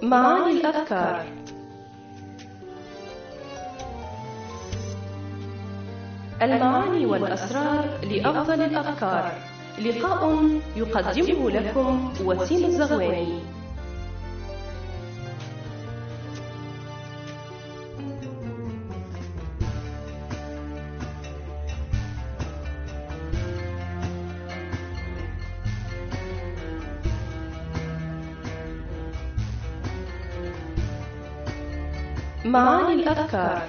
معاني الأذكار. المعاني والأسرار لأفضل الأذكار. لقاء يقدمه لكم وسيم الزغواني. معاني الأذكار.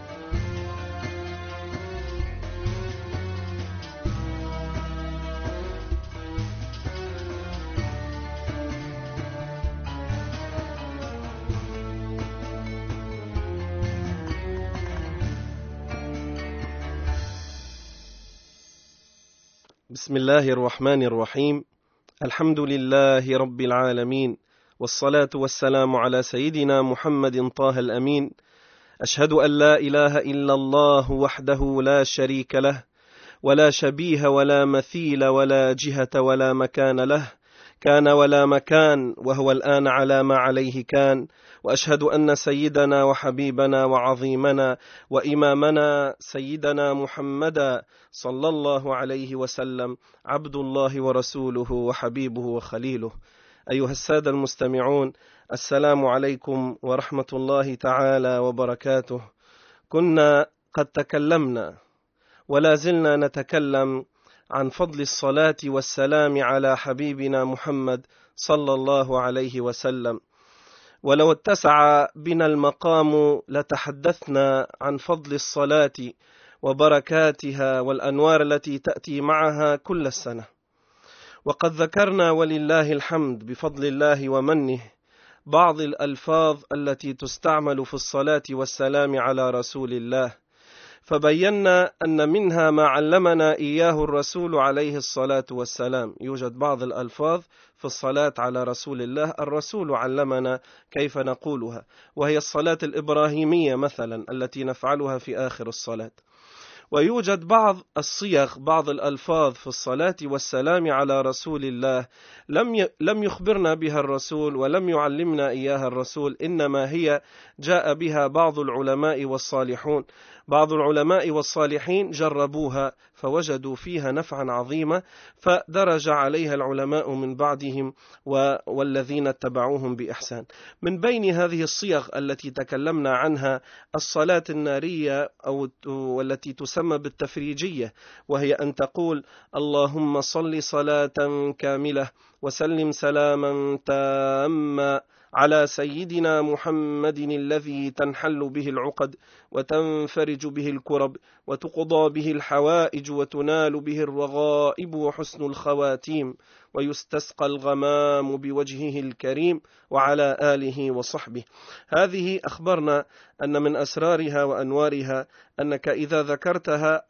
بسم الله الرحمن الرحيم. الحمد لله رب العالمين، والصلاة والسلام على سيدنا محمد طه الأمين. أشهد أن لا إله إلا الله وحده لا شريك له، ولا شبيه ولا مثيل ولا جهة ولا مكان له، كان ولا مكان وهو الآن على ما عليه كان. وأشهد أن سيدنا وحبيبنا وعظيمنا وإمامنا سيدنا محمدا صلى الله عليه وسلم عبد الله ورسوله وحبيبه وخليله. أيها السادة المستمعون، السلام عليكم ورحمة الله تعالى وبركاته. كنا قد تكلمنا ولا زلنا نتكلم عن فضل الصلاة والسلام على حبيبنا محمد صلى الله عليه وسلم، ولو اتسع بنا المقام لتحدثنا عن فضل الصلاة وبركاتها والأنوار التي تأتي معها كل السنة. وقد ذكرنا ولله الحمد بفضل الله ومنه بعض الألفاظ التي تستعمل في الصلاة والسلام على رسول الله، فبينا أن منها ما علمنا إياه الرسول عليه الصلاة والسلام. يوجد بعض الألفاظ في الصلاة على رسول الله الرسول علمنا كيف نقولها، وهي الصلاة الإبراهيمية مثلا التي نفعلها في آخر الصلاة. ويوجد بعض الصيغ، بعض الألفاظ في الصلاة والسلام على رسول الله لم يخبرنا بها الرسول ولم يعلمنا إياها الرسول، إنما هي جاء بها بعض العلماء والصالحون. بعض العلماء والصالحين جربوها فوجدوا فيها نفعا عظيما، فدرج عليها العلماء من بعدهم والذين اتبعوهم بإحسان. من بين هذه الصيغ التي تكلمنا عنها الصلاة النارية والتي تسمى بالتفريجية، وهي أن تقول: اللهم صل صلاة كاملة وسلم سلاما تاما على سيدنا محمد الذي تنحل به العقد وتنفرج به الكرب وتقضى به الحوائج وتنال به الرغائب وحسن الخواتيم ويستسقى الغمام بوجهه الكريم وعلى آله وصحبه. هذه أخبرنا أن من أسرارها وأنوارها أنك إذا ذكرتها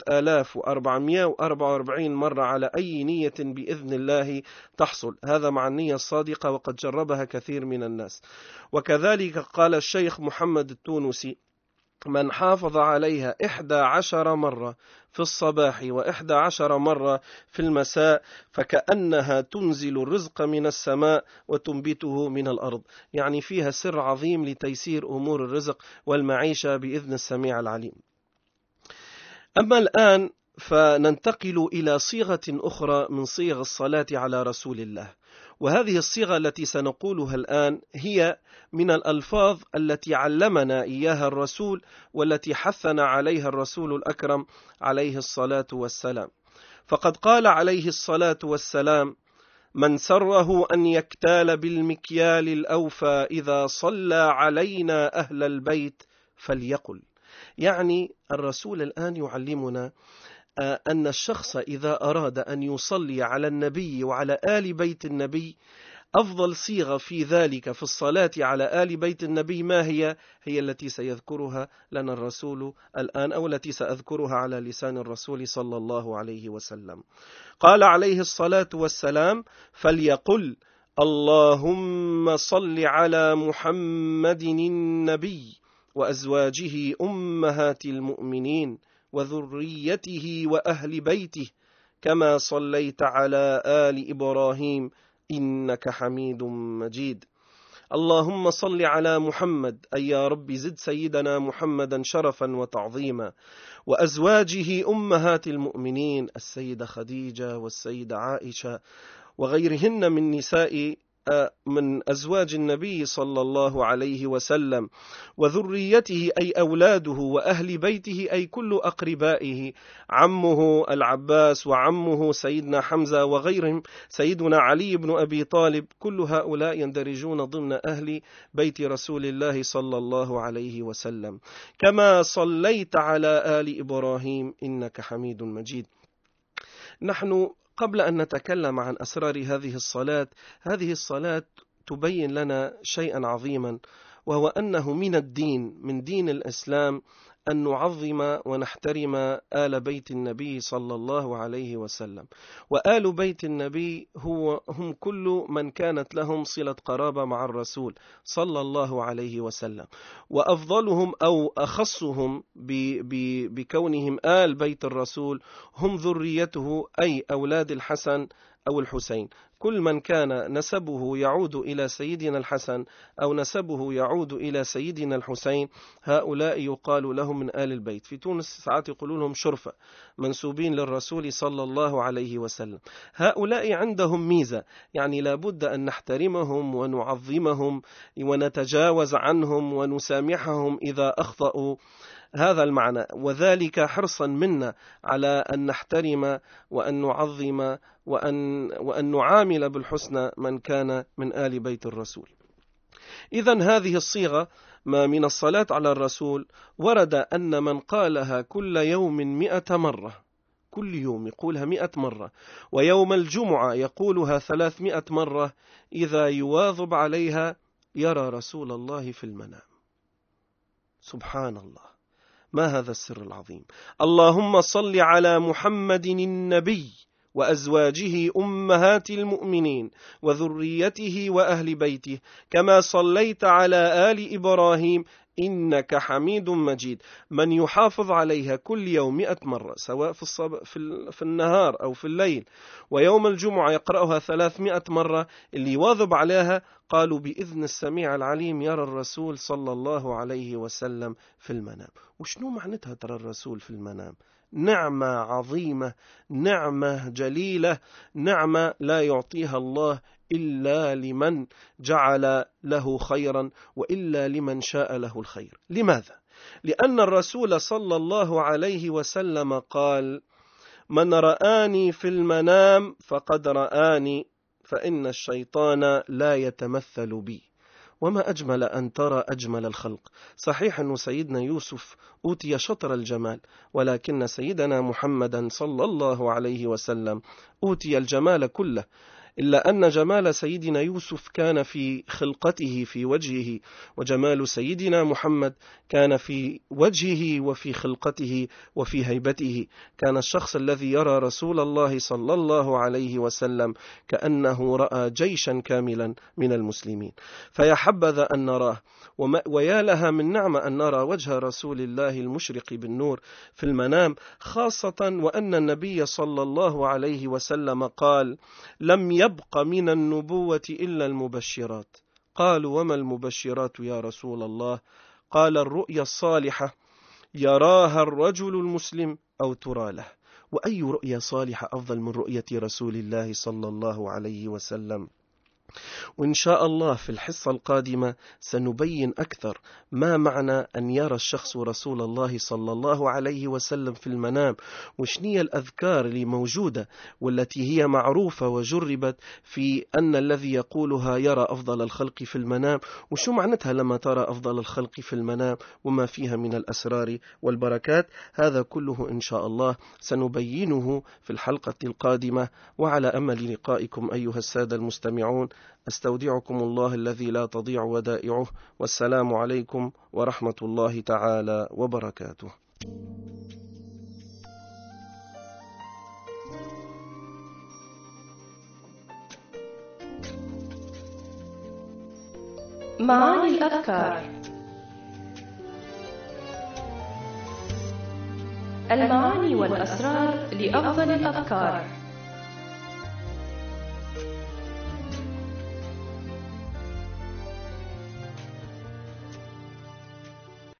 4444 مرة على أي نية بإذن الله تحصل. هذا مع النية الصادقة، وقد جربها كثير من الناس. وكذلك قال الشيخ محمد التونسي: من حافظ عليها 11 مرة في الصباح و11 مرة في المساء فكأنها تنزل الرزق من السماء وتنبته من الأرض. يعني فيها سر عظيم لتيسير أمور الرزق والمعيشة بإذن السميع العليم. أما الآن فننتقل إلى صيغة أخرى من صيغ الصلاة على رسول الله، وهذه الصيغة التي سنقولها الآن هي من الألفاظ التي علمنا إياها الرسول والتي حثنا عليها الرسول الأكرم عليه الصلاة والسلام. فقد قال عليه الصلاة والسلام: من سره أن يكتال بالمكيال الأوفى إذا صلى علينا أهل البيت فليقل. يعني الرسول الآن يعلمنا أن الشخص إذا أراد أن يصلي على النبي وعلى آل بيت النبي، أفضل صيغة في ذلك في الصلاة على آل بيت النبي ما هي؟ هي التي سيذكرها لنا الرسول الآن، أو التي سأذكرها على لسان الرسول صلى الله عليه وسلم. قال عليه الصلاة والسلام: فليقل اللهم صل على محمد النبي وأزواجه أمهات المؤمنين وذريته وأهل بيته كما صليت على آل إبراهيم إنك حميد مجيد. اللهم صل على محمد، أي يا رب زد سيدنا محمدا شرفا وتعظيما، وأزواجه أمهات المؤمنين السيدة خديجة والسيدة عائشة وغيرهن من أزواج النبي صلى الله عليه وسلم، وذريته أي أولاده، وأهل بيته أي كل أقربائه، عمه العباس وعمه سيدنا حمزة وغيرهم، سيدنا علي بن أبي طالب، كل هؤلاء يندرجون ضمن أهل بيت رسول الله صلى الله عليه وسلم. كما صليت على آل إبراهيم إنك حميد مجيد. نحن قبل أن نتكلم عن أسرار هذه الصلاة تبين لنا شيئا عظيما، وهو أنه من دين الإسلام أن نعظم ونحترم آل بيت النبي صلى الله عليه وسلم. وآل بيت النبي هم كل من كانت لهم صلة قرابة مع الرسول صلى الله عليه وسلم، وأفضلهم أو أخصهم بكونهم آل بيت الرسول هم ذريته، أي أولاد الحسن أو الحسين. كل من كان نسبه يعود إلى سيدنا الحسن أو نسبه يعود إلى سيدنا الحسين، هؤلاء يقال لهم من آل البيت. في تونس ساعات يقولون لهم شرفة، منسوبين للرسول صلى الله عليه وسلم. هؤلاء عندهم ميزة، يعني لابد أن نحترمهم ونعظمهم ونتجاوز عنهم ونسامحهم إذا أخطأوا، هذا المعنى، وذلك حرصا منا على أن نحترم وأن نعظم وأن نعامل بالحسنى من كان من آل بيت الرسول. إذن هذه الصيغة من الصلاة على الرسول ورد أن من قالها كل يوم 100 مرة، كل يوم يقولها 100 مرة، ويوم الجمعة يقولها 300 مرة، إذا يواظب عليها يرى رسول الله في المنام. سبحان الله، ما هذا السر العظيم؟ اللهم صل على محمد النبي وأزواجه أمهات المؤمنين وذريته وأهل بيته كما صليت على آل إبراهيم إنك حميد مجيد. من يحافظ عليها كل يوم 100 مرة، سواء في النهار أو في الليل، ويوم الجمعة يقرأها 300 مرة، اللي يواظب عليها قالوا بإذن السميع العليم يرى الرسول صلى الله عليه وسلم في المنام. وشنو معناتها ترى الرسول في المنام؟ نعمة عظيمة، نعمة جليلة، نعمة لا يعطيها الله إلا لمن جعل له خيرا، وإلا لمن شاء له الخير. لماذا؟ لأن الرسول صلى الله عليه وسلم قال: من رآني في المنام فقد رآني، فإن الشيطان لا يتمثل بي. وما أجمل أن ترى أجمل الخلق. صحيح أن سيدنا يوسف أوتي شطر الجمال، ولكن سيدنا محمدا صلى الله عليه وسلم أوتي الجمال كله، إلا أن جمال سيدنا يوسف كان في خلقته في وجهه، وجمال سيدنا محمد كان في وجهه وفي خلقته وفي هيبته. كان الشخص الذي يرى رسول الله صلى الله عليه وسلم كأنه رأى جيشا كاملا من المسلمين. فيا حبذا أن نراه، ويا لها من نعمة أن نرى وجه رسول الله المشرق بالنور في المنام، خاصة وأن النبي صلى الله عليه وسلم قال: لم يبق من النبوة إلا المبشرات. قالوا: وما المبشرات يا رسول الله؟ قال: الرؤيا الصالحة يراها الرجل المسلم أو ترى له. وأي رؤيا صالحة أفضل من رؤية رسول الله صلى الله عليه وسلم؟ وإن شاء الله في الحصة القادمة سنبين أكثر ما معنى أن يرى الشخص رسول الله صلى الله عليه وسلم في المنام، وشنية الأذكار اللي موجودة والتي هي معروفة وجربت في أن الذي يقولها يرى أفضل الخلق في المنام، وشو معناتها لما ترى أفضل الخلق في المنام وما فيها من الأسرار والبركات. هذا كله إن شاء الله سنبينه في الحلقة القادمة، وعلى أمل لقائكم أيها السادة المستمعون. أستودعكم الله الذي لا تضيع ودائعه، والسلام عليكم ورحمة الله تعالى وبركاته. معاني الأذكار. المعاني والأسرار لأفضل الأذكار.